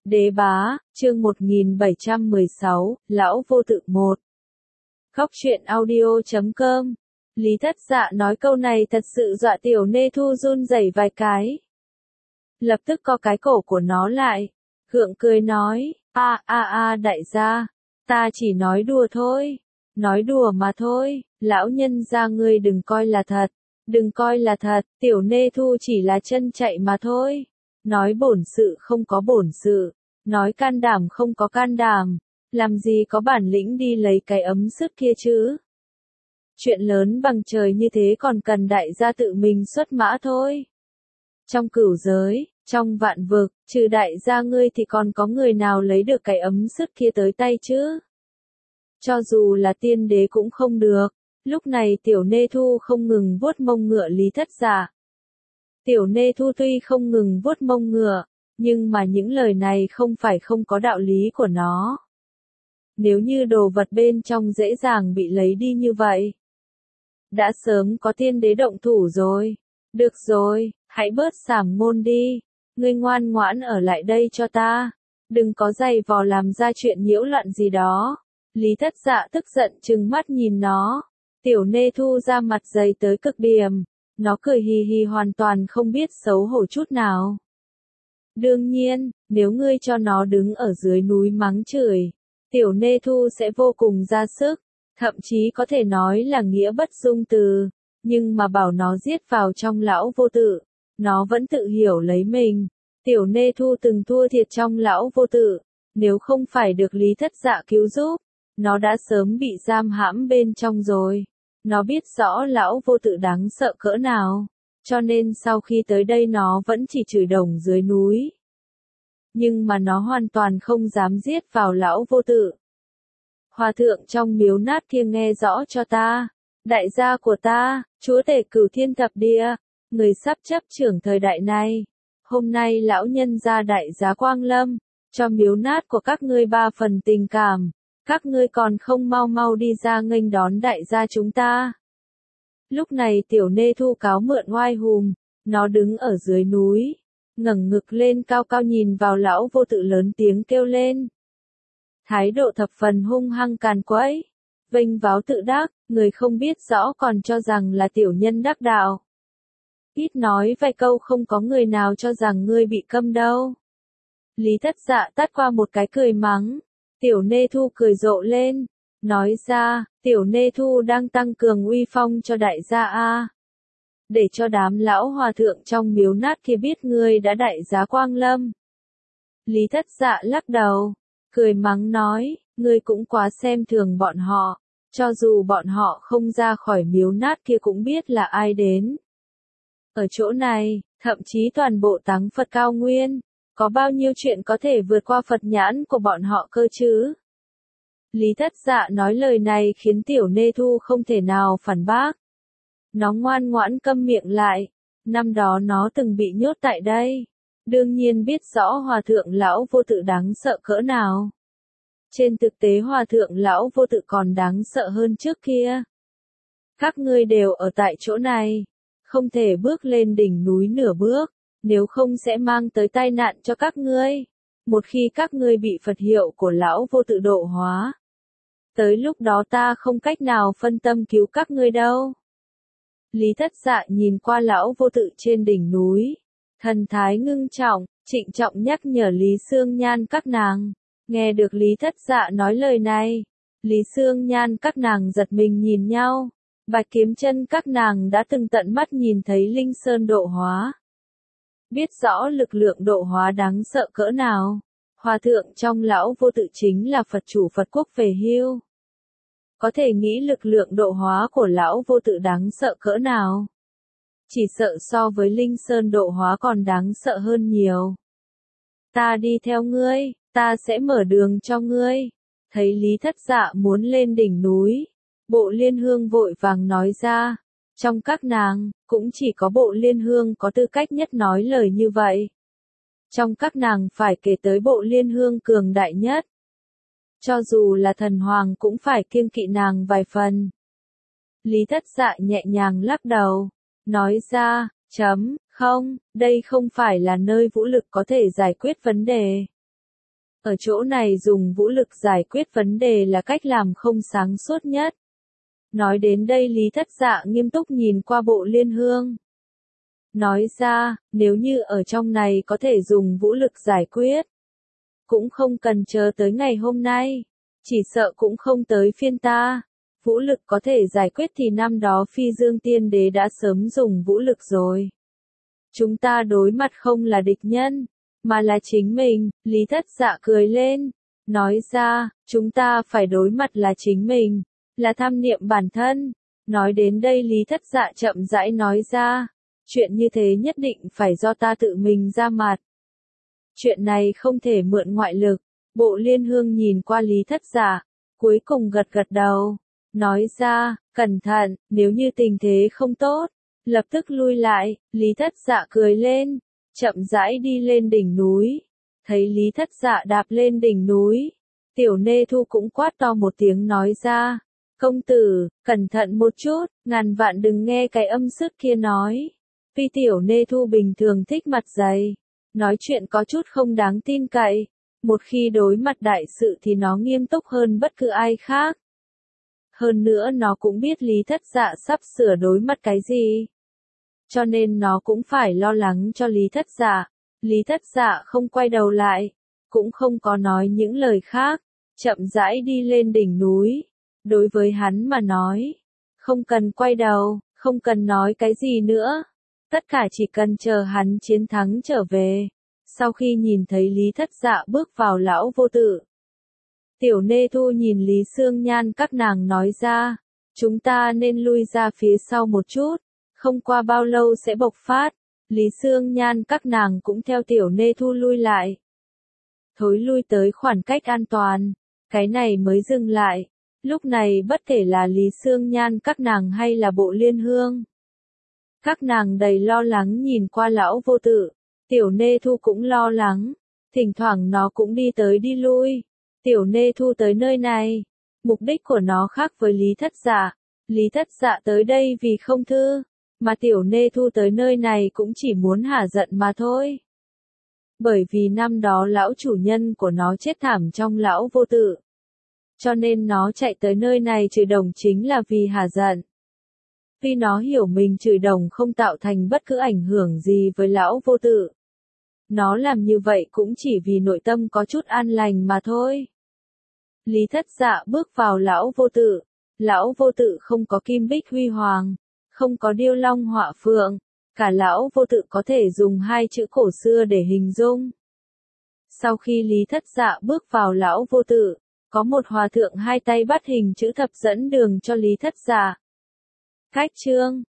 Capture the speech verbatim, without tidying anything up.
Đế bá, chương một nghìn bảy trăm mười sáu, Lão vô tự một. Khóc chuyện audio chấm com. Lý Thất Dạ nói câu này thật sự dọa Tiểu Nê Thu run rẩy vài cái. Lập tức co cái cổ của nó lại. Gượng cười nói, a a a đại gia, ta chỉ nói đùa thôi. Nói đùa mà thôi, lão nhân gia ngươi đừng coi là thật. Đừng coi là thật, Tiểu Nê Thu chỉ là chân chạy mà thôi. Nói bổn sự không có bổn sự, nói can đảm không có can đảm, làm gì có bản lĩnh đi lấy cái ấm sức kia chứ. Chuyện lớn bằng trời như thế còn cần đại gia tự mình xuất mã thôi. Trong cửu giới, trong vạn vực, trừ đại gia ngươi thì còn có người nào lấy được cái ấm sức kia tới tay chứ? Cho dù là tiên đế cũng không được. Lúc này Tiểu Nê Thu không ngừng vuốt mông ngựa Lý Thất Dạ. Tiểu Nê Thu tuy không ngừng vuốt mông ngựa, nhưng mà những lời này không phải không có đạo lý của nó. Nếu như đồ vật bên trong dễ dàng bị lấy đi như vậy, đã sớm có tiên đế động thủ rồi. Được rồi, hãy bớt sảng ngôn đi, ngươi ngoan ngoãn ở lại đây cho ta, đừng có giày vò làm ra chuyện nhiễu loạn gì đó. Lý Thất Dạ tức giận trừng mắt nhìn nó. Tiểu Nê Thu ra mặt dày tới cực điểm, nó cười hì hì hoàn toàn không biết xấu hổ chút nào. Đương nhiên, nếu ngươi cho nó đứng ở dưới núi mắng chửi, Tiểu Nê Thu sẽ vô cùng ra sức, thậm chí có thể nói là nghĩa bất dung từ, nhưng mà bảo nó giết vào trong lão vô tự, nó vẫn tự hiểu lấy mình. Tiểu Nê Thu từng thua thiệt trong lão vô tự, nếu không phải được Lý Thất Dạ cứu giúp, nó đã sớm bị giam hãm bên trong rồi. Nó biết rõ lão vô tự đáng sợ cỡ nào, cho nên sau khi tới đây nó vẫn chỉ chửi đồng dưới núi. Nhưng mà nó hoàn toàn không dám giết vào lão vô tự. Hòa thượng trong miếu nát kia nghe rõ cho ta, đại gia của ta, chúa tể cửu thiên thập địa, người sắp chấp trưởng thời đại này. Hôm nay lão nhân gia đại giá quang lâm, cho miếu nát của các ngươi ba phần tình cảm. Các ngươi còn không mau mau đi ra nghênh đón đại gia chúng ta. Lúc này Tiểu Nê Thu cáo mượn oai hùng, nó đứng ở dưới núi, ngẩng ngực lên cao cao nhìn vào lão vô tự lớn tiếng kêu lên. Thái độ thập phần hung hăng càn quấy, vênh váo tự đắc, người không biết rõ còn cho rằng là tiểu nhân đắc đạo. Ít nói vài câu không có người nào cho rằng ngươi bị câm đâu. Lý Thất Dạ tát qua một cái cười mắng. Tiểu Nê Thu cười rộ lên, nói ra, Tiểu Nê Thu đang tăng cường uy phong cho đại gia a, để cho đám lão hòa thượng trong miếu nát kia biết ngươi đã đại giá quang lâm. Lý Thất Dạ lắc đầu, cười mắng nói, ngươi cũng quá xem thường bọn họ, cho dù bọn họ không ra khỏi miếu nát kia cũng biết là ai đến. Ở chỗ này, thậm chí toàn bộ Táng Phật cao nguyên, có bao nhiêu chuyện có thể vượt qua Phật nhãn của bọn họ cơ chứ? Lý Thất Dạ nói lời này khiến Tiểu Nê Thu không thể nào phản bác. Nó ngoan ngoãn câm miệng lại. Năm đó nó từng bị nhốt tại đây. Đương nhiên biết rõ Hòa thượng lão vô tự đáng sợ cỡ nào. Trên thực tế Hòa thượng lão vô tự còn đáng sợ hơn trước kia. Các ngươi đều ở tại chỗ này, không thể bước lên đỉnh núi nửa bước. Nếu không sẽ mang tới tai nạn cho các ngươi. Một khi các ngươi bị Phật hiệu của lão vô tự độ hóa, tới lúc đó ta không cách nào phân tâm cứu các ngươi đâu. Lý Thất Dạ nhìn qua lão vô tự trên đỉnh núi, thần thái ngưng trọng, trịnh trọng nhắc nhở Lý Xương Nhan các nàng. Nghe được Lý Thất Dạ nói lời này, Lý Xương Nhan các nàng giật mình nhìn nhau. Bạch Kiếm Chân các nàng đã từng tận mắt nhìn thấy Linh Sơn độ hóa. Biết rõ lực lượng độ hóa đáng sợ cỡ nào. Hòa thượng trong lão vô tự chính là Phật chủ Phật quốc về hưu. Có thể nghĩ lực lượng độ hóa của lão vô tự đáng sợ cỡ nào. Chỉ sợ so với Linh Sơn độ hóa còn đáng sợ hơn nhiều. Ta đi theo ngươi, ta sẽ mở đường cho ngươi. Thấy Lý Thất Dạ muốn lên đỉnh núi, Bộ Liên Hương vội vàng nói ra. Trong các nàng, cũng chỉ có Bộ Liên Hương có tư cách nhất nói lời như vậy. Trong các nàng phải kể tới Bộ Liên Hương cường đại nhất. Cho dù là thần hoàng cũng phải kiêng kỵ nàng vài phần. Lý Thất Dạ nhẹ nhàng lắc đầu, nói ra, chấm, không, đây không phải là nơi vũ lực có thể giải quyết vấn đề. Ở chỗ này dùng vũ lực giải quyết vấn đề là cách làm không sáng suốt nhất. Nói đến đây Lý Thất Dạ nghiêm túc nhìn qua Bộ Liên Hương. Nói ra, nếu như ở trong này có thể dùng vũ lực giải quyết, cũng không cần chờ tới ngày hôm nay, chỉ sợ cũng không tới phiên ta. Vũ lực có thể giải quyết thì năm đó Phi Dương Tiên Đế đã sớm dùng vũ lực rồi. Chúng ta đối mặt không là địch nhân, mà là chính mình. Lý Thất Dạ cười lên, nói ra, chúng ta phải đối mặt là chính mình, là tham niệm bản thân. Nói đến đây Lý Thất Dạ chậm rãi nói ra, chuyện như thế nhất định phải do ta tự mình ra mặt. Chuyện này không thể mượn ngoại lực. Bộ Liên Hương nhìn qua Lý Thất Dạ, cuối cùng gật gật đầu, nói ra, cẩn thận, nếu như tình thế không tốt, lập tức lui lại. Lý Thất Dạ cười lên, chậm rãi đi lên đỉnh núi. Thấy Lý Thất Dạ đạp lên đỉnh núi, Tiểu Nê Thu cũng quát to một tiếng nói ra, công tử, cẩn thận một chút, ngàn vạn đừng nghe cái âm sức kia nói. Vì Tiểu Nê Thu bình thường thích mặt dày, nói chuyện có chút không đáng tin cậy, một khi đối mặt đại sự thì nó nghiêm túc hơn bất cứ ai khác. Hơn nữa nó cũng biết Lý Thất Dạ sắp sửa đối mặt cái gì, cho nên nó cũng phải lo lắng cho Lý Thất Dạ. Lý Thất Dạ không quay đầu lại, cũng không có nói những lời khác, chậm rãi đi lên đỉnh núi. Đối với hắn mà nói, không cần quay đầu, không cần nói cái gì nữa, tất cả chỉ cần chờ hắn chiến thắng trở về. Sau khi nhìn thấy Lý Thất Dạ bước vào lão vô tự, Tiểu Nê Thu nhìn Lý Xương Nhan các nàng nói ra, chúng ta nên lui ra phía sau một chút, không qua bao lâu sẽ bộc phát. Lý Xương Nhan các nàng cũng theo Tiểu Nê Thu lui lại, thối lui tới khoảng cách an toàn, cái này mới dừng lại. Lúc này bất kể là Lý Xương Nhan các nàng hay là Bộ Liên Hương, các nàng đầy lo lắng nhìn qua lão vô tự. Tiểu Nê Thu cũng lo lắng, thỉnh thoảng nó cũng đi tới đi lui. Tiểu Nê Thu tới nơi này, mục đích của nó khác với Lý Thất Dạ. Lý Thất Dạ tới đây vì không thư, mà Tiểu Nê Thu tới nơi này cũng chỉ muốn hả giận mà thôi. Bởi vì năm đó lão chủ nhân của nó chết thảm trong lão vô tự, cho nên nó chạy tới nơi này chửi đồng chính là vì hả giận. Vì nó hiểu mình chửi đồng không tạo thành bất cứ ảnh hưởng gì với lão vô tự. Nó làm như vậy cũng chỉ vì nội tâm có chút an lành mà thôi. Lý Thất Dạ bước vào lão vô tự. Lão vô tự không có kim bích huy hoàng, không có điêu long họa phượng, cả lão vô tự có thể dùng hai chữ cổ xưa để hình dung. Sau khi Lý Thất Dạ bước vào lão vô tự, có một hòa thượng hai tay bắt hình chữ thập dẫn đường cho Lý Thất Dạ. Cách chương